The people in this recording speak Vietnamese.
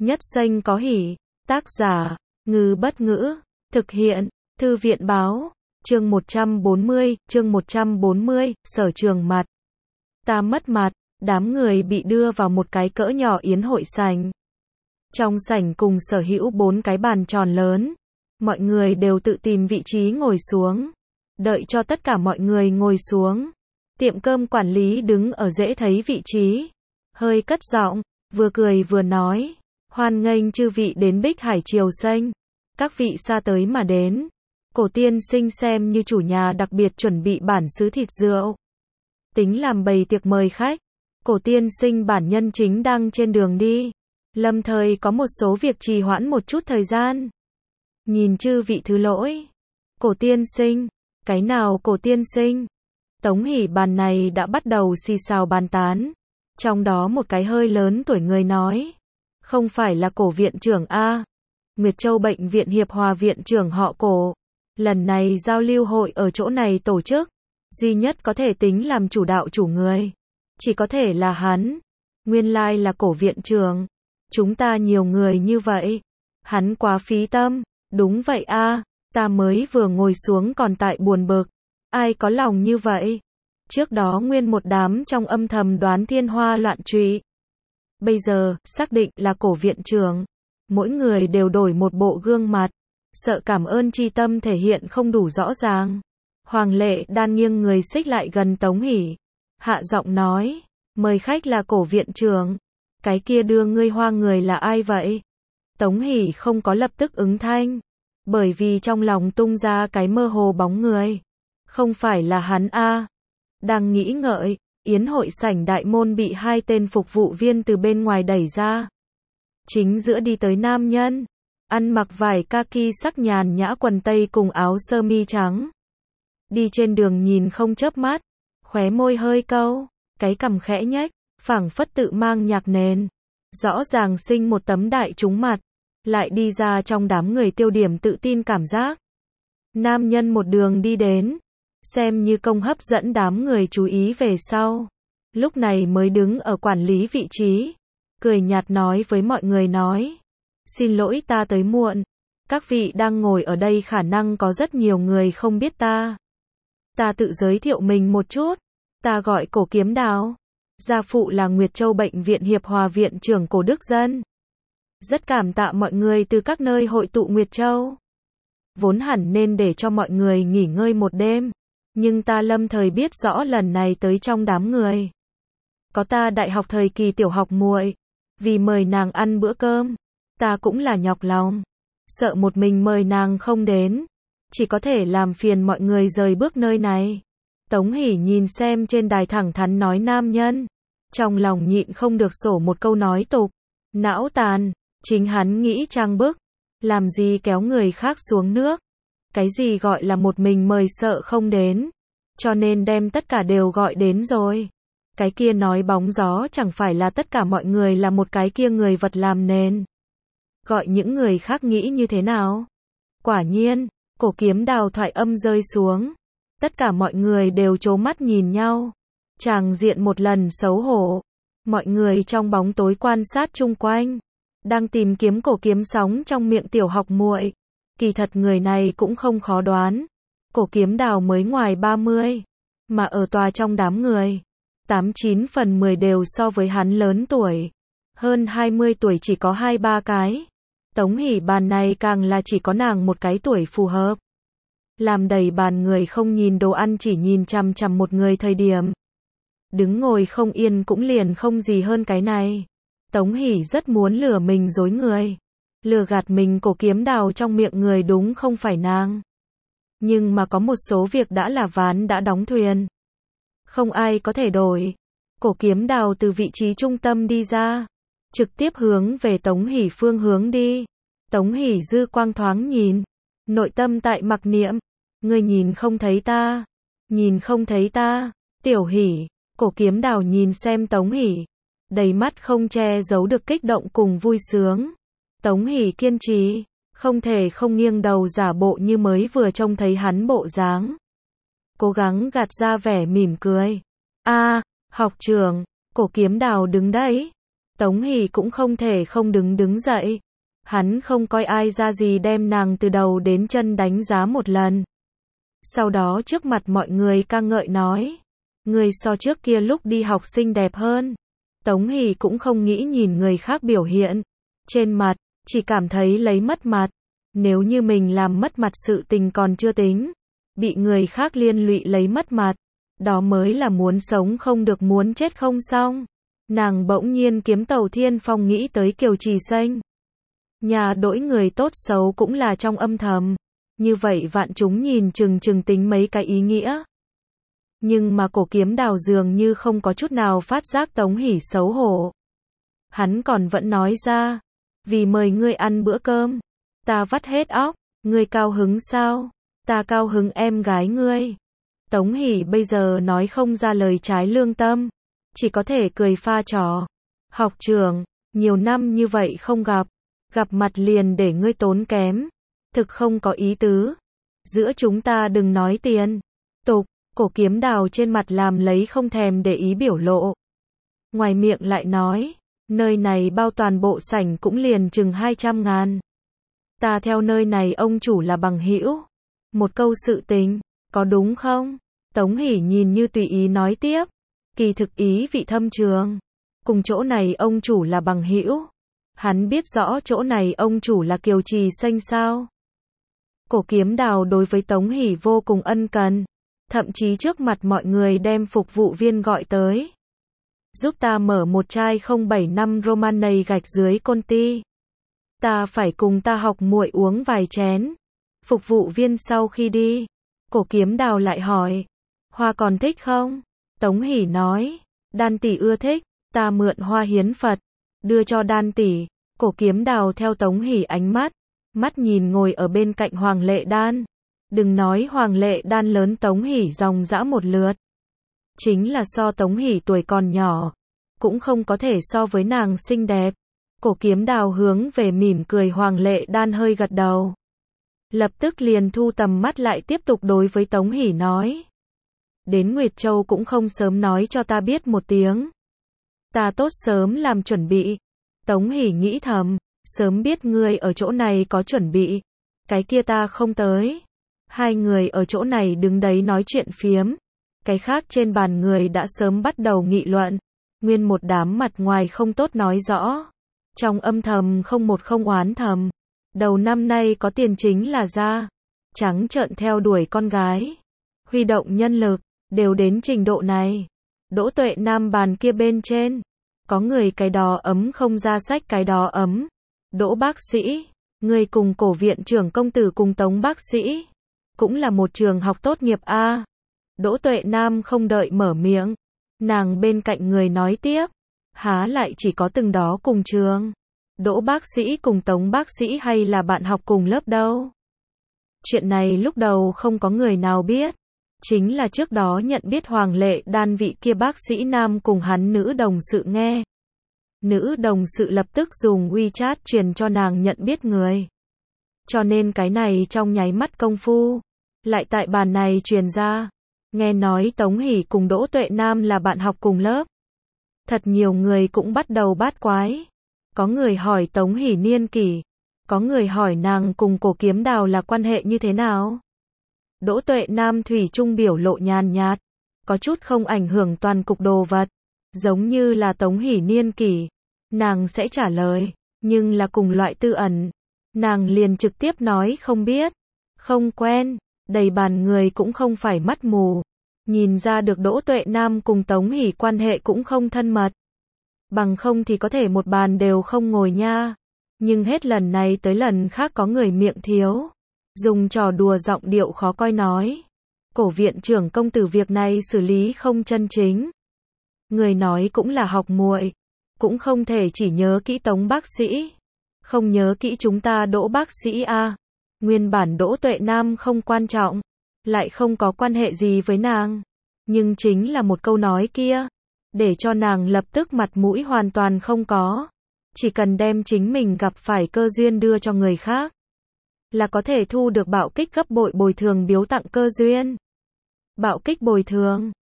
Nhất xanh có hỉ. Tác giả, Ngư Bất Ngữ. Thực hiện, Thư viện Báo. Chương 140, Sở Trường Mặt. Ta mất mặt, đám người bị đưa vào một cái cỡ nhỏ yến hội sảnh. Trong sảnh cùng sở hữu 4 cái bàn tròn lớn. Mọi người đều tự tìm vị trí ngồi xuống. Đợi cho tất cả mọi người ngồi xuống. Tiệm cơm quản lý đứng ở dễ thấy vị trí. Hơi cất giọng, vừa cười vừa nói. Hoan nghênh chư vị đến Bích Hải Triều Sinh. Các vị xa tới mà đến. Cổ tiên sinh xem như chủ nhà đặc biệt chuẩn bị bản xứ thịt rượu. Tính làm bày tiệc mời khách. Cổ tiên sinh bản nhân chính đang trên đường đi. Lâm thời có một số việc trì hoãn một chút thời gian. Nhìn chư vị thứ lỗi. Cổ tiên sinh. Cái nào cổ tiên sinh? Tống Hỷ bàn này đã bắt đầu xì xào bàn tán. Trong đó một cái hơi lớn tuổi người nói. Không phải là cổ viện trưởng A. Nguyệt Châu Bệnh viện Hiệp Hòa viện trưởng họ Cổ. Lần này giao lưu hội ở chỗ này tổ chức. Duy nhất có thể tính làm chủ đạo chủ người. Chỉ có thể là hắn. Nguyên lai là cổ viện trưởng. Chúng ta nhiều người như vậy. Hắn quá phí tâm. Đúng vậy A. Ta mới vừa ngồi xuống còn tại buồn bực. Ai có lòng như vậy? Trước đó nguyên một đám trong âm thầm đoán thiên hoa loạn trụy. Bây giờ, xác định là cổ viện trưởng. Mỗi người đều đổi một bộ gương mặt. Sợ cảm ơn tri tâm thể hiện không đủ rõ ràng. Hoàng Lệ Đan nghiêng người xích lại gần Tống Hỷ. Hạ giọng nói. Mời khách là cổ viện trưởng. Cái kia đưa ngươi hoa người là ai vậy? Tống Hỷ không có lập tức ứng thanh. Bởi vì trong lòng tung ra cái mơ hồ bóng người. Không phải là hắn A. Đang nghĩ ngợi, yến hội sảnh đại môn bị 2 tên phục vụ viên từ bên ngoài đẩy ra. Chính giữa đi tới nam nhân. Ăn mặc vải kaki sắc nhàn nhã quần tây cùng áo sơ mi trắng. Đi trên đường nhìn không chớp mắt. Khóe môi hơi cau. Cái cằm khẽ nhếch. Phảng phất tự mang nhạc nền. Rõ ràng sinh một tấm đại trúng mặt. Lại đi ra trong đám người tiêu điểm tự tin cảm giác. Nam nhân một đường đi đến. Xem như công hấp dẫn đám người chú ý về sau. Lúc này mới đứng ở quản lý vị trí. Cười nhạt nói với mọi người nói. Xin lỗi ta tới muộn. Các vị đang ngồi ở đây khả năng có rất nhiều người không biết ta. Ta tự giới thiệu mình một chút. Ta gọi Cổ Kiếm Đào. Gia phụ là Nguyệt Châu Bệnh viện Hiệp Hòa viện trưởng Cổ Đức Dân. Rất cảm tạ mọi người từ các nơi hội tụ Nguyệt Châu. Vốn hẳn nên để cho mọi người nghỉ ngơi một đêm. Nhưng ta lâm thời biết rõ lần này tới trong đám người. Có ta đại học thời kỳ tiểu học muội. Vì mời nàng ăn bữa cơm. Ta cũng là nhọc lòng. Sợ một mình mời nàng không đến. Chỉ có thể làm phiền mọi người rời bước nơi này. Tống Hỷ nhìn xem trên đài thẳng thắn nói nam nhân. Trong lòng nhịn không được sổ một câu nói tục. Não tàn. Chính hắn nghĩ trang bức. Làm gì kéo người khác xuống nước. Cái gì gọi là một mình mời sợ không đến. Cho nên đem tất cả đều gọi đến rồi. Cái kia nói bóng gió chẳng phải là tất cả mọi người là một cái kia người vật làm nền. Gọi những người khác nghĩ như thế nào? Quả nhiên, Cổ Kiếm Đào thoại âm rơi xuống. Tất cả mọi người đều trố mắt nhìn nhau. Tràng diện một lần xấu hổ. Mọi người trong bóng tối quan sát chung quanh. Đang tìm kiếm cổ kiếm sóng trong miệng tiểu học muội. Kỳ thật người này cũng không khó đoán. Cổ Kiếm Đào mới ngoài 30. Mà ở tòa trong đám người. 89 phần 10 đều so với hắn lớn tuổi. Hơn 20 tuổi chỉ có 2-3 cái. Tống Hỷ bàn này càng là chỉ có nàng một cái tuổi phù hợp. Làm đầy bàn người không nhìn đồ ăn chỉ nhìn chằm chằm một người thời điểm. Đứng ngồi không yên cũng liền không gì hơn cái này. Tống Hỷ rất muốn lừa mình dối người. Lừa gạt mình Cổ Kiếm Đào trong miệng người đúng không phải nàng. Nhưng mà có một số việc đã là ván đã đóng thuyền. Không ai có thể đổi. Cổ Kiếm Đào từ vị trí trung tâm đi ra. Trực tiếp hướng về Tống Hỷ phương hướng đi. Tống Hỷ dư quang thoáng nhìn. Nội tâm tại mặc niệm. Ngươi nhìn không thấy ta. Nhìn không thấy ta. Tiểu Hỷ. Cổ Kiếm Đào nhìn xem Tống Hỷ. Đầy mắt không che giấu được kích động cùng vui sướng. Tống Hỷ kiên trì. Không thể không nghiêng đầu giả bộ như mới vừa trông thấy hắn bộ dáng. Cố gắng gạt ra vẻ mỉm cười. A, học trưởng. Cổ Kiếm Đào đứng đấy. Tống Hỷ cũng không thể không đứng dậy. Hắn không coi ai ra gì đem nàng từ đầu đến chân đánh giá một lần. Sau đó trước mặt mọi người ca ngợi nói, người so trước kia lúc đi học xinh đẹp hơn. Tống Hỷ cũng không nghĩ nhìn người khác biểu hiện trên mặt, chỉ cảm thấy lấy mất mặt. Nếu như mình làm mất mặt sự tình còn chưa tính, bị người khác liên lụy lấy mất mặt, đó mới là muốn sống không được muốn chết không xong. Nàng bỗng nhiên kiếm tàu thiên phong nghĩ tới Kiều Trì Xanh. Nhà đỗi người tốt xấu cũng là trong âm thầm. Như vậy vạn chúng nhìn chừng tính mấy cái ý nghĩa. Nhưng mà Cổ Kiếm Đào dường như không có chút nào phát giác Tống Hỷ xấu hổ. Hắn còn vẫn nói ra, vì mời ngươi ăn bữa cơm, ta vắt hết óc, ngươi cao hứng sao? Ta cao hứng em gái ngươi. Tống Hỷ bây giờ nói không ra lời trái lương tâm, chỉ có thể cười pha trò. Học trưởng, nhiều năm như vậy không gặp mặt liền để ngươi tốn kém, thực không có ý tứ. Giữa chúng ta đừng nói tiền. Tục, Cổ Kiếm Đào trên mặt làm lấy không thèm để ý biểu lộ. Ngoài miệng lại nói, nơi này bao toàn bộ sảnh cũng liền chừng 200.000. Ta theo nơi này ông chủ là bằng hữu. Một câu sự tình, có đúng không? Tống Hỷ nhìn như tùy ý nói tiếp, kỳ thực ý vị thâm trường. Cùng chỗ này ông chủ là bằng hữu. Hắn biết rõ chỗ này ông chủ là Kiều Trì Xanh sao? Cổ Kiếm Đào đối với Tống Hỷ vô cùng ân cần, thậm chí trước mặt mọi người đem phục vụ viên gọi tới. Giúp ta mở một chai 075 Romanei gạch dưới Conti. Ta phải cùng ta học muội uống vài chén. Phục vụ viên sau khi đi, Cổ Kiếm Đào lại hỏi, hoa còn thích không? Tống Hỷ nói, Đan tỷ ưa thích, ta mượn hoa hiến Phật, đưa cho Đan tỷ. Cổ Kiếm Đào theo Tống Hỷ ánh mắt nhìn ngồi ở bên cạnh Hoàng Lệ Đan. Đừng nói Hoàng Lệ Đan lớn Tống Hỷ dòng dã một lượt. Chính là so Tống Hỷ tuổi còn nhỏ, cũng không có thể so với nàng xinh đẹp. Cổ Kiếm Đào hướng về mỉm cười Hoàng Lệ Đan hơi gật đầu. Lập tức liền thu tầm mắt lại tiếp tục đối với Tống Hỷ nói. Đến Nguyệt Châu cũng không sớm nói cho ta biết một tiếng. Ta tốt sớm làm chuẩn bị. Tống Hỷ nghĩ thầm, sớm biết ngươi ở chỗ này có chuẩn bị, cái kia ta không tới. Hai người ở chỗ này đứng đấy nói chuyện phiếm. Cái khác trên bàn người đã sớm bắt đầu nghị luận. Nguyên một đám mặt ngoài không tốt nói rõ. Trong âm thầm không một không oán thầm. Đầu năm nay có tiền chính là ra. Trắng trợn theo đuổi con gái. Huy động nhân lực, đều đến trình độ này. Đỗ Tuệ Nam bàn kia bên trên. Có người cái đó ấm không ra sách cái đó ấm. Đỗ bác sĩ, người cùng Cổ viện trưởng công tử cùng Tống bác sĩ. Cũng là một trường học tốt nghiệp a. Đỗ Tuệ Nam không đợi mở miệng. Nàng bên cạnh người nói tiếp. Há lại chỉ có từng đó cùng trường. Đỗ bác sĩ cùng Tống bác sĩ hay là bạn học cùng lớp đâu. Chuyện này lúc đầu không có người nào biết. Chính là trước đó nhận biết Hoàng Lệ Đan vị kia bác sĩ nam cùng hắn nữ đồng sự nghe. Nữ đồng sự lập tức dùng WeChat truyền cho nàng nhận biết người. Cho nên cái này trong nháy mắt công phu, lại tại bàn này truyền ra. Nghe nói Tống Hỷ cùng Đỗ Tuệ Nam là bạn học cùng lớp. Thật nhiều người cũng bắt đầu bát quái. Có người hỏi Tống Hỷ niên kỷ. Có người hỏi nàng cùng Cổ Kiếm Đào là quan hệ như thế nào. Đỗ Tuệ Nam thủy chung biểu lộ nhàn nhạt. Có chút không ảnh hưởng toàn cục đồ vật. Giống như là Tống Hỷ niên kỷ. Nàng sẽ trả lời. Nhưng là cùng loại tư ẩn. Nàng liền trực tiếp nói không biết. Không quen. Đầy bàn người cũng không phải mắt mù. Nhìn ra được Đỗ Tuệ Nam cùng Tống Hỷ quan hệ cũng không thân mật. Bằng không thì có thể một bàn đều không ngồi nha. Nhưng hết lần này tới lần khác có người miệng thiếu. Dùng trò đùa giọng điệu khó coi nói. Cổ viện trưởng công tử việc này xử lý không chân chính. Người nói cũng là học muội. Cũng không thể chỉ nhớ kỹ Tống bác sĩ. Không nhớ kỹ chúng ta Đỗ bác sĩ a. Nguyên bản Đỗ Tuệ Nam không quan trọng. Lại không có quan hệ gì với nàng. Nhưng chính là một câu nói kia. Để cho nàng lập tức mặt mũi hoàn toàn không có. Chỉ cần đem chính mình gặp phải cơ duyên đưa cho người khác. Là có thể thu được bạo kích gấp bội bồi thường biếu tặng cơ duyên. Bạo kích bồi thường.